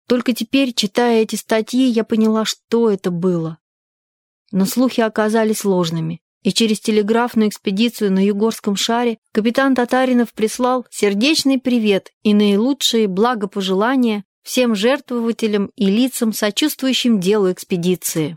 Только теперь, читая эти статьи, я поняла, что это было. Но слухи оказались ложными, и через телеграфную экспедицию на Югорском шаре капитан Татаринов прислал сердечный привет и наилучшие благопожелания всем жертвователям и лицам, сочувствующим делу экспедиции.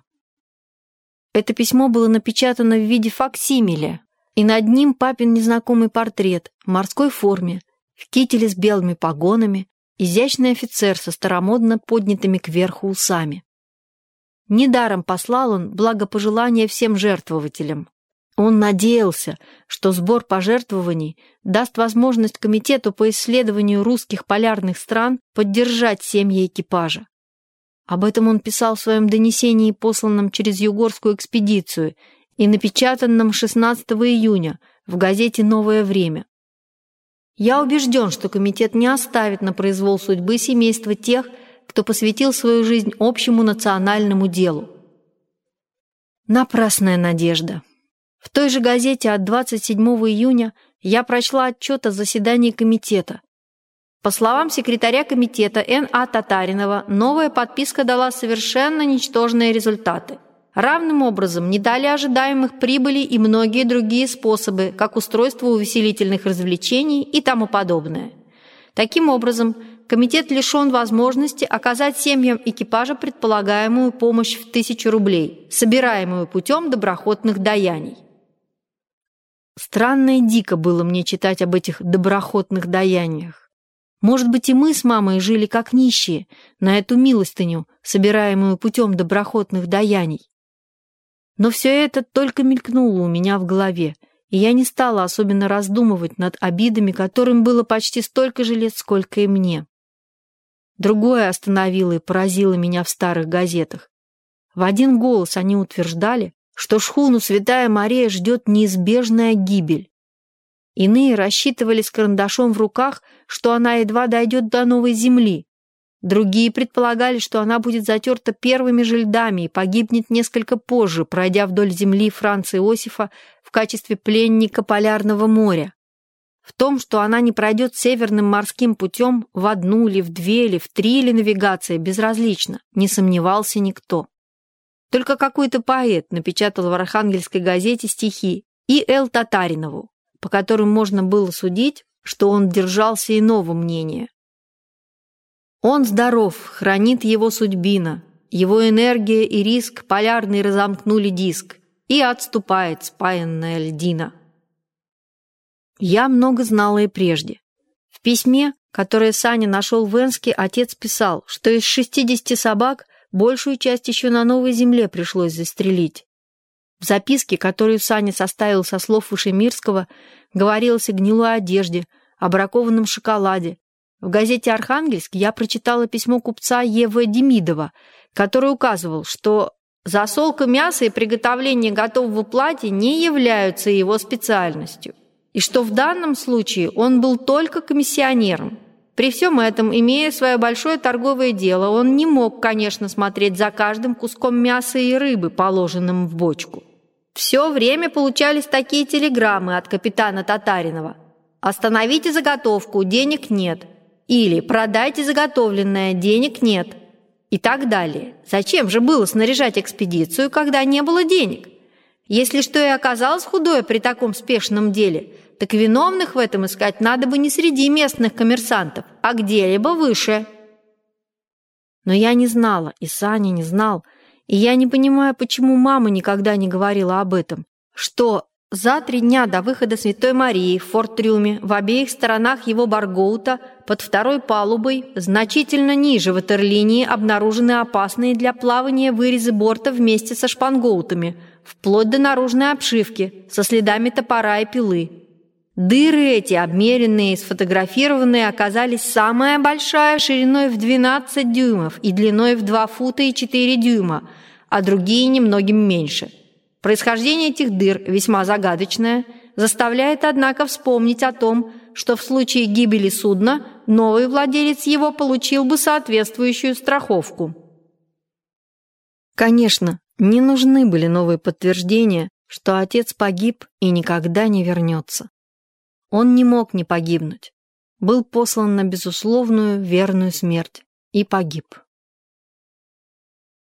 Это письмо было напечатано в виде факсимиле, и над ним папин незнакомый портрет в морской форме, в кителе с белыми погонами, изящный офицер со старомодно поднятыми кверху усами. Недаром послал он благопожелания всем жертвователям. Он надеялся, что сбор пожертвований даст возможность комитету по исследованию русских полярных стран поддержать семьи экипажа. Об этом он писал в своем донесении, посланном через Югорскую экспедицию и напечатанном 16 июня в газете «Новое время». Я убежден, что комитет не оставит на произвол судьбы семейства тех, кто посвятил свою жизнь общему национальному делу. Напрасная надежда. В той же газете от 27 июня я прочла отчет о заседании комитета. По словам секретаря комитета Н.А. Татаринова, новая подписка дала совершенно ничтожные результаты. Равным образом не дали ожидаемых прибыли и многие другие способы, как устройство увеселительных развлечений и тому подобное. Таким образом, комитет лишен возможности оказать семьям экипажа предполагаемую помощь в 1000 рублей, собираемую путем доброхотных даяний. Странно и дико было мне читать об этих доброхотных даяниях. Может быть, и мы с мамой жили как нищие на эту милостыню, собираемую путем доброхотных даяний. Но все это только мелькнуло у меня в голове, и я не стала особенно раздумывать над обидами, которым было почти столько же лет, сколько и мне. Другое остановило и поразило меня в старых газетах. В один голос они утверждали, что шхуну «Святая Мария» ждет неизбежная гибель. Иные рассчитывали с карандашом в руках, что она едва дойдет до новой земли. Другие предполагали, что она будет затерта первыми же льдами и погибнет несколько позже, пройдя вдоль земли Франца Иосифа в качестве пленника Полярного моря. В том, что она не пройдет северным морским путем в 1 или в 2 или в 3 или навигация, безразлично, не сомневался никто. Только какой-то поэт напечатал в Архангельской газете стихи И.Л. Татаринову, по которым можно было судить, что он держался иного мнения. Он здоров, хранит его судьбина, его энергия и риск полярный разомкнули диск, и отступает спаянная льдина. Я много знала и прежде. В письме, которое Саня нашел в Энске, отец писал, что из 60 собак большую часть еще на Новой Земле пришлось застрелить. В записке, которую Саня составил со слов Вышемирского, говорилось о гнилой одежде, о бракованном шоколаде. В газете «Архангельск» я прочитала письмо купца Е.В. Демидова, который указывал, что засолка мяса и приготовление готового платья не являются его специальностью, и что в данном случае он был только комиссионером. При всем этом, имея свое большое торговое дело, он не мог, конечно, смотреть за каждым куском мяса и рыбы, положенным в бочку. Все время получались такие телеграммы от капитана Татаринова: «Остановите заготовку, денег нет», или «Продайте заготовленное, денег нет» и так далее. Зачем же было снаряжать экспедицию, когда не было денег? Если что и оказалось худое при таком спешном деле, так виновных в этом искать надо бы не среди местных коммерсантов, а где-либо выше. Но я не знала, и Саня не знал, и я не понимаю, почему мама никогда не говорила об этом, что за 3 дня до выхода Святой Марии в Форт-Трюме в обеих сторонах его баргоута под 2-й палубой значительно ниже ватерлинии обнаружены опасные для плавания вырезы борта вместе со шпангоутами, вплоть до наружной обшивки, со следами топора и пилы. Дыры эти, обмеренные и сфотографированные, оказались самая большая шириной в 12 дюймов и длиной в 2 фута и 4 дюйма, а другие немногим меньше. Происхождение этих дыр весьма загадочное, заставляет, однако, вспомнить о том, что в случае гибели судна новый владелец его получил бы соответствующую страховку. Конечно, не нужны были новые подтверждения, что отец погиб и никогда не вернется. Он не мог не погибнуть, был послан на безусловную верную смерть. и погиб.